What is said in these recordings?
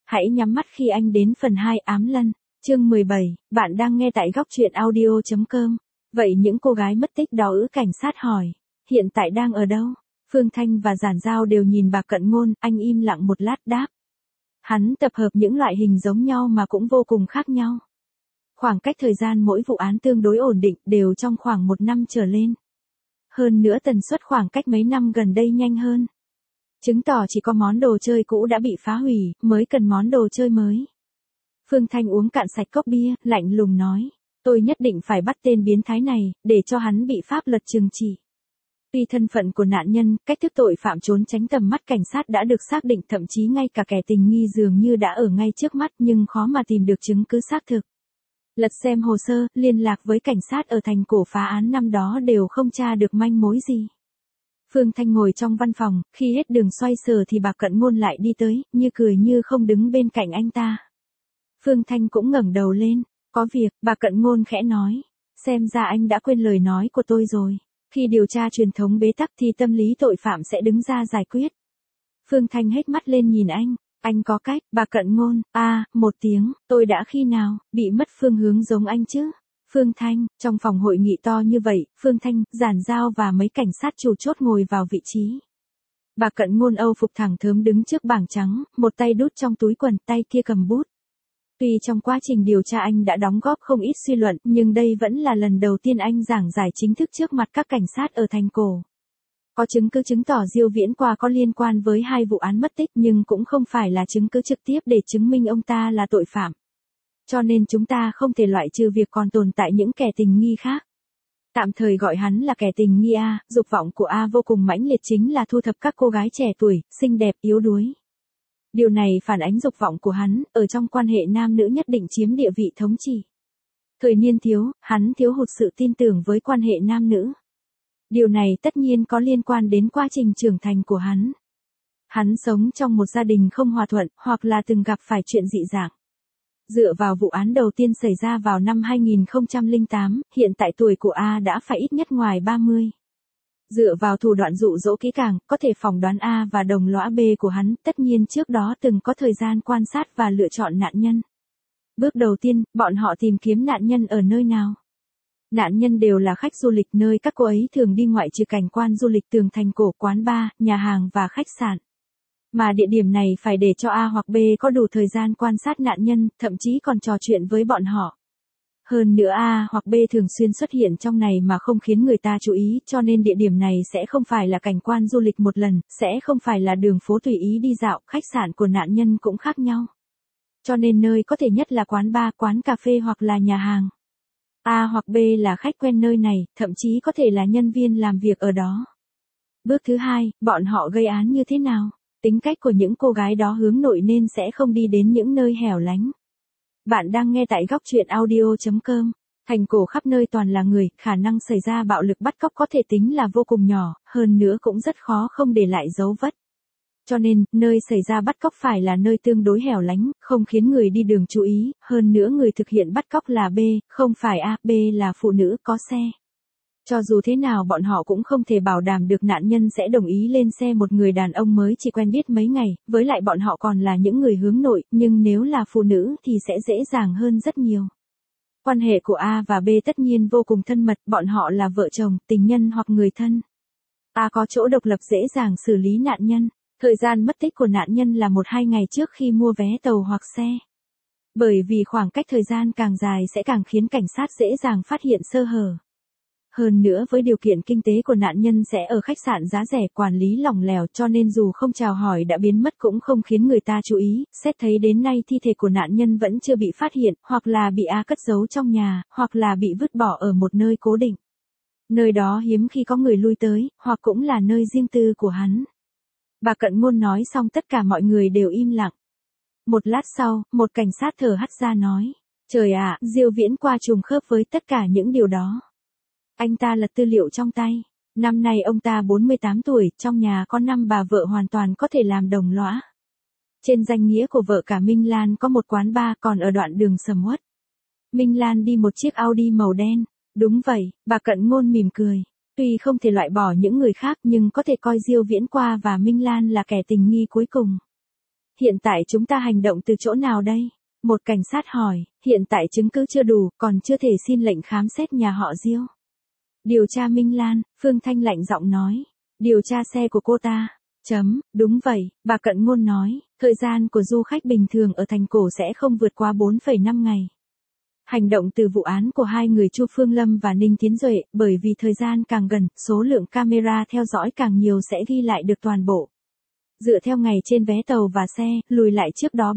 Hãy nhắm mắt khi anh đến phần 2 ám lân. Chương 17, bạn đang nghe tại góc truyện audio.com. Vậy những cô gái mất tích đó cảnh sát hỏi. Hiện tại đang ở đâu? Phương Thanh và Giản Giao đều nhìn Bạc Cận Ngôn, anh im lặng một lát đáp. Hắn tập hợp những loại hình giống nhau mà cũng vô cùng khác nhau. Khoảng cách thời gian mỗi vụ án tương đối ổn định, đều trong khoảng 1 năm trở lên. Hơn nữa tần suất khoảng cách mấy năm gần đây nhanh hơn. Chứng tỏ chỉ có món đồ chơi cũ đã bị phá hủy, mới cần món đồ chơi mới. Phương Thanh uống cạn sạch cốc bia, lạnh lùng nói. Tôi nhất định phải bắt tên biến thái này, để cho hắn bị pháp luật trừng trị. Tuy thân phận của nạn nhân, cách thức tội phạm trốn tránh tầm mắt cảnh sát đã được xác định, thậm chí ngay cả kẻ tình nghi dường như đã ở ngay trước mắt, nhưng khó mà tìm được chứng cứ xác thực. Lật xem hồ sơ, liên lạc với cảnh sát ở thành cổ phá án năm đó đều không tra được manh mối gì. Phương Thanh ngồi trong văn phòng, khi hết đường xoay sở thì Bạc Cận Ngôn lại đi tới, như cười như không đứng bên cạnh anh ta. Phương Thanh cũng ngẩng đầu lên. Có việc, Bạc Cận Ngôn khẽ nói. Xem ra anh đã quên lời nói của tôi rồi. Khi điều tra truyền thống bế tắc thì tâm lý tội phạm sẽ đứng ra giải quyết. Phương Thanh hết mắt lên nhìn anh. Anh có cách, Bạc Cận Ngôn, một tiếng, tôi đã khi nào, bị mất phương hướng giống anh chứ? Phương Thanh, trong phòng hội nghị to như vậy, Phương Thanh, Giản Giao và mấy cảnh sát chủ chốt ngồi vào vị trí. Bạc Cận Ngôn Âu phục thẳng thớm đứng trước bảng trắng, một tay đút trong túi quần, tay kia cầm bút. Tuy trong quá trình điều tra anh đã đóng góp không ít suy luận, nhưng đây vẫn là lần đầu tiên anh giảng giải chính thức trước mặt các cảnh sát ở thành cổ. Có chứng cứ chứng tỏ Diêu Viễn Qua có liên quan với 2 vụ án mất tích, nhưng cũng không phải là chứng cứ trực tiếp để chứng minh ông ta là tội phạm. Cho nên chúng ta không thể loại trừ việc còn tồn tại những kẻ tình nghi khác. Tạm thời gọi hắn là kẻ tình nghi A, dục vọng của A vô cùng mãnh liệt, chính là thu thập các cô gái trẻ tuổi, xinh đẹp, yếu đuối. Điều này phản ánh dục vọng của hắn, ở trong quan hệ nam nữ nhất định chiếm địa vị thống trị. Thời niên thiếu, hắn thiếu hụt sự tin tưởng với quan hệ nam nữ. Điều này tất nhiên có liên quan đến quá trình trưởng thành của hắn. Hắn sống trong một gia đình không hòa thuận, hoặc là từng gặp phải chuyện dị dạng. Dựa vào vụ án đầu tiên xảy ra vào năm 2008, hiện tại tuổi của A đã phải ít nhất ngoài 30. Dựa vào thủ đoạn dụ dỗ kỹ càng, có thể phỏng đoán A và đồng lõa B của hắn, tất nhiên trước đó từng có thời gian quan sát và lựa chọn nạn nhân. Bước đầu tiên, bọn họ tìm kiếm nạn nhân ở nơi nào? Nạn nhân đều là khách du lịch, nơi các cô ấy thường đi ngoại trừ cảnh quan du lịch tường thành cổ, quán bar, nhà hàng và khách sạn. Mà địa điểm này phải để cho A hoặc B có đủ thời gian quan sát nạn nhân, thậm chí còn trò chuyện với bọn họ. Hơn nữa A hoặc B thường xuyên xuất hiện trong này mà không khiến người ta chú ý, cho nên địa điểm này sẽ không phải là cảnh quan du lịch một lần, sẽ không phải là đường phố tùy ý đi dạo, khách sạn của nạn nhân cũng khác nhau. Cho nên nơi có thể nhất là quán bar, quán cà phê hoặc là nhà hàng. A hoặc B là khách quen nơi này, thậm chí có thể là nhân viên làm việc ở đó. Bước thứ 2, bọn họ gây án như thế nào? Tính cách của những cô gái đó hướng nội nên sẽ không đi đến những nơi hẻo lánh. Bạn đang nghe tại góc truyện audio.com. Thành cổ khắp nơi toàn là người, khả năng xảy ra bạo lực bắt cóc có thể tính là vô cùng nhỏ, hơn nữa cũng rất khó không để lại dấu vết. Cho nên, nơi xảy ra bắt cóc phải là nơi tương đối hẻo lánh, không khiến người đi đường chú ý, hơn nữa người thực hiện bắt cóc là B, không phải A, B là phụ nữ có xe. Cho dù thế nào bọn họ cũng không thể bảo đảm được nạn nhân sẽ đồng ý lên xe một người đàn ông mới chỉ quen biết mấy ngày, với lại bọn họ còn là những người hướng nội, nhưng nếu là phụ nữ thì sẽ dễ dàng hơn rất nhiều. Quan hệ của A và B tất nhiên vô cùng thân mật, bọn họ là vợ chồng, tình nhân hoặc người thân. A có chỗ độc lập dễ dàng xử lý nạn nhân. Thời gian mất tích của nạn nhân là 1-2 ngày trước khi mua vé tàu hoặc xe. Bởi vì khoảng cách thời gian càng dài sẽ càng khiến cảnh sát dễ dàng phát hiện sơ hở. Hơn nữa với điều kiện kinh tế của nạn nhân sẽ ở khách sạn giá rẻ, quản lý lỏng lẻo, cho nên dù không chào hỏi đã biến mất cũng không khiến người ta chú ý. Xét thấy đến nay thi thể của nạn nhân vẫn chưa bị phát hiện, hoặc là bị A cất giấu trong nhà, hoặc là bị vứt bỏ ở một nơi cố định. Nơi đó hiếm khi có người lui tới, hoặc cũng là nơi riêng tư của hắn. Bạc Cận Ngôn nói xong tất cả mọi người đều im lặng. Một lát sau, một cảnh sát thở hắt ra nói. Trời ạ, Diêu Viễn Qua trùng khớp với tất cả những điều đó. Anh ta lật tư liệu trong tay. Năm nay ông ta 48 tuổi, trong nhà có 5 bà vợ hoàn toàn có thể làm đồng lõa. Trên danh nghĩa của vợ cả Minh Lan có một quán bar còn ở đoạn đường sầm uất. Minh Lan đi một chiếc Audi màu đen. Đúng vậy, Bạc Cận Ngôn mỉm cười. Tuy không thể loại bỏ những người khác nhưng có thể coi Diêu Viễn Qua và Minh Lan là kẻ tình nghi cuối cùng. Hiện tại chúng ta hành động từ chỗ nào đây? Một cảnh sát hỏi, hiện tại chứng cứ chưa đủ, còn chưa thể xin lệnh khám xét nhà họ Diêu. Điều tra Minh Lan, Phương Thanh lạnh giọng nói. Điều tra xe của cô ta. Đúng vậy, bà Cận Ngôn nói, thời gian của du khách bình thường ở thành cổ sẽ không vượt qua 4,5 ngày. Hành động từ vụ án của hai người Chu Phương Lâm và Ninh Tiến Duệ, bởi vì thời gian càng gần, số lượng camera theo dõi càng nhiều sẽ ghi lại được toàn bộ. Dựa theo ngày trên vé tàu và xe, lùi lại trước đó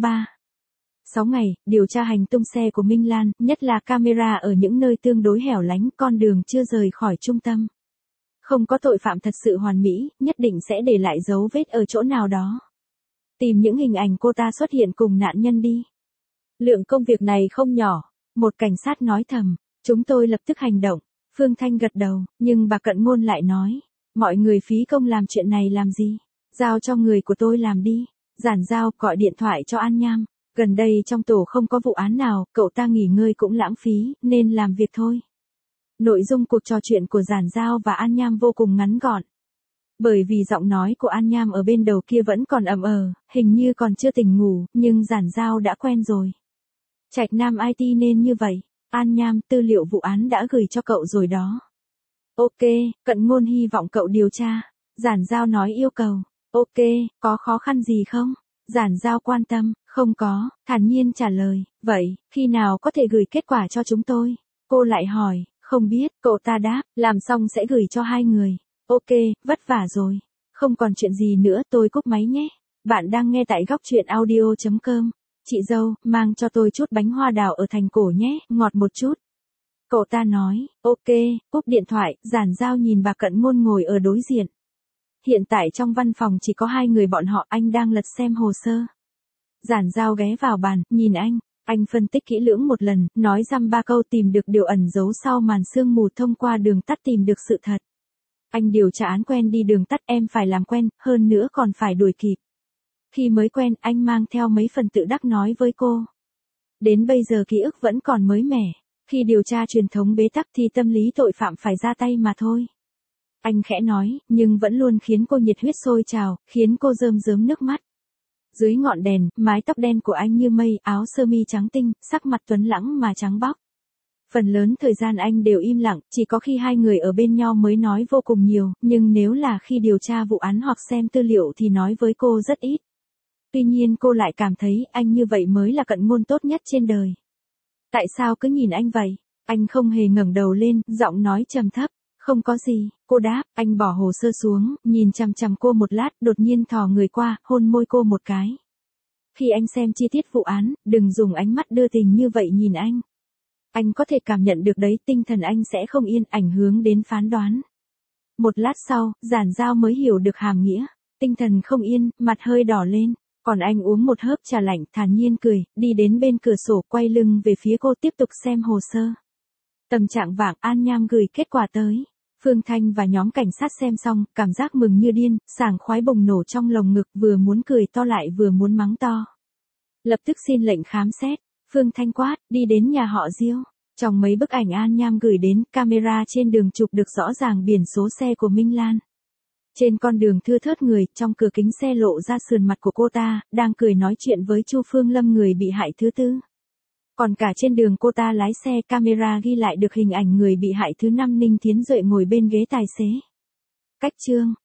6 ngày, điều tra hành tung xe của Minh Lan, nhất là camera ở những nơi tương đối hẻo lánh, con đường chưa rời khỏi trung tâm. Không có tội phạm thật sự hoàn mỹ, nhất định sẽ để lại dấu vết ở chỗ nào đó. Tìm những hình ảnh cô ta xuất hiện cùng nạn nhân đi. Lượng công việc này không nhỏ, một cảnh sát nói thầm, chúng tôi lập tức hành động. Phương Thanh gật đầu, nhưng bà Cận Ngôn lại nói, mọi người phí công làm chuyện này làm gì? Giao cho người của tôi làm đi. Giản Giao gọi điện thoại cho An Nham. Gần đây trong tổ không có vụ án nào, cậu ta nghỉ ngơi cũng lãng phí, nên làm việc thôi. Nội dung cuộc trò chuyện của Giản Giao và An Nham vô cùng ngắn gọn. Bởi vì giọng nói của An Nham ở bên đầu kia vẫn còn ầm hình như còn chưa tỉnh ngủ, nhưng Giản Giao đã quen rồi. Trạch Nam IT nên như vậy. An Nham, tư liệu vụ án đã gửi cho cậu rồi đó. Ok, Cận Ngôn hy vọng cậu điều tra. Giản Giao nói yêu cầu. Ok, có khó khăn gì không? Giản Giao quan tâm, không có, thản nhiên trả lời, vậy, khi nào có thể gửi kết quả cho chúng tôi? Cô lại hỏi, không biết, cậu ta đáp, làm xong sẽ gửi cho hai người. Ok, vất vả rồi. Không còn chuyện gì nữa, tôi cúp máy nhé. Bạn đang nghe tại góc truyện audio.com. Chị dâu, mang cho tôi chút bánh hoa đào ở thành cổ nhé, ngọt một chút. Cậu ta nói, ok, cúp điện thoại, Giản Giao nhìn bà Cận Ngôn ngồi ở đối diện. Hiện tại trong văn phòng chỉ có hai người bọn họ, anh đang lật xem hồ sơ. Giản Giao ghé vào bàn, nhìn anh phân tích kỹ lưỡng một lần, nói dăm ba câu tìm được điều ẩn giấu sau màn sương mù thông qua đường tắt tìm được sự thật. Anh điều tra án quen đi đường tắt em phải làm quen, hơn nữa còn phải đuổi kịp. Khi mới quen, anh mang theo mấy phần tự đắc nói với cô. Đến bây giờ ký ức vẫn còn mới mẻ. Khi điều tra truyền thống bế tắc thì tâm lý tội phạm phải ra tay mà thôi. Anh khẽ nói, nhưng vẫn luôn khiến cô nhiệt huyết sôi trào, khiến cô rơm rớm nước mắt. Dưới ngọn đèn, mái tóc đen của anh như mây, áo sơ mi trắng tinh, sắc mặt tuấn lãng mà trắng bóc. Phần lớn thời gian anh đều im lặng, chỉ có khi hai người ở bên nhau mới nói vô cùng nhiều, nhưng nếu là khi điều tra vụ án hoặc xem tư liệu thì nói với cô rất ít. Tuy nhiên cô lại cảm thấy anh như vậy mới là Cận Ngôn tốt nhất trên đời. Tại sao cứ nhìn anh vậy? Anh không hề ngẩng đầu lên, giọng nói trầm thấp. Không có gì, cô đáp, anh bỏ hồ sơ xuống, nhìn chằm chằm cô một lát, đột nhiên thò người qua, hôn môi cô một cái. Khi anh xem chi tiết vụ án, đừng dùng ánh mắt đưa tình như vậy nhìn anh. Anh có thể cảm nhận được đấy, tinh thần anh sẽ không yên, ảnh hưởng đến phán đoán. Một lát sau, Giản Giao mới hiểu được hàm nghĩa. Tinh thần không yên, mặt hơi đỏ lên. Còn anh uống một hớp trà lạnh, thản nhiên cười, đi đến bên cửa sổ, quay lưng về phía cô tiếp tục xem hồ sơ. Tầm trạng vạng, An Nham gửi kết quả tới. Phương Thanh và nhóm cảnh sát xem xong, cảm giác mừng như điên, sảng khoái bùng nổ trong lồng ngực, vừa muốn cười to lại vừa muốn mắng to. Lập tức xin lệnh khám xét. Phương Thanh quát, đi đến nhà họ Diêu. Trong mấy bức ảnh An Nham gửi đến, camera trên đường chụp được rõ ràng biển số xe của Minh Lan. Trên con đường thưa thớt người, trong cửa kính xe lộ ra sườn mặt của cô ta, đang cười nói chuyện với Chu Phương Lâm người bị hại thứ tư. Còn cả trên đường cô ta lái xe, camera ghi lại được hình ảnh người bị hại thứ 5 Ninh Tiến Duệ ngồi bên ghế tài xế. Cách chương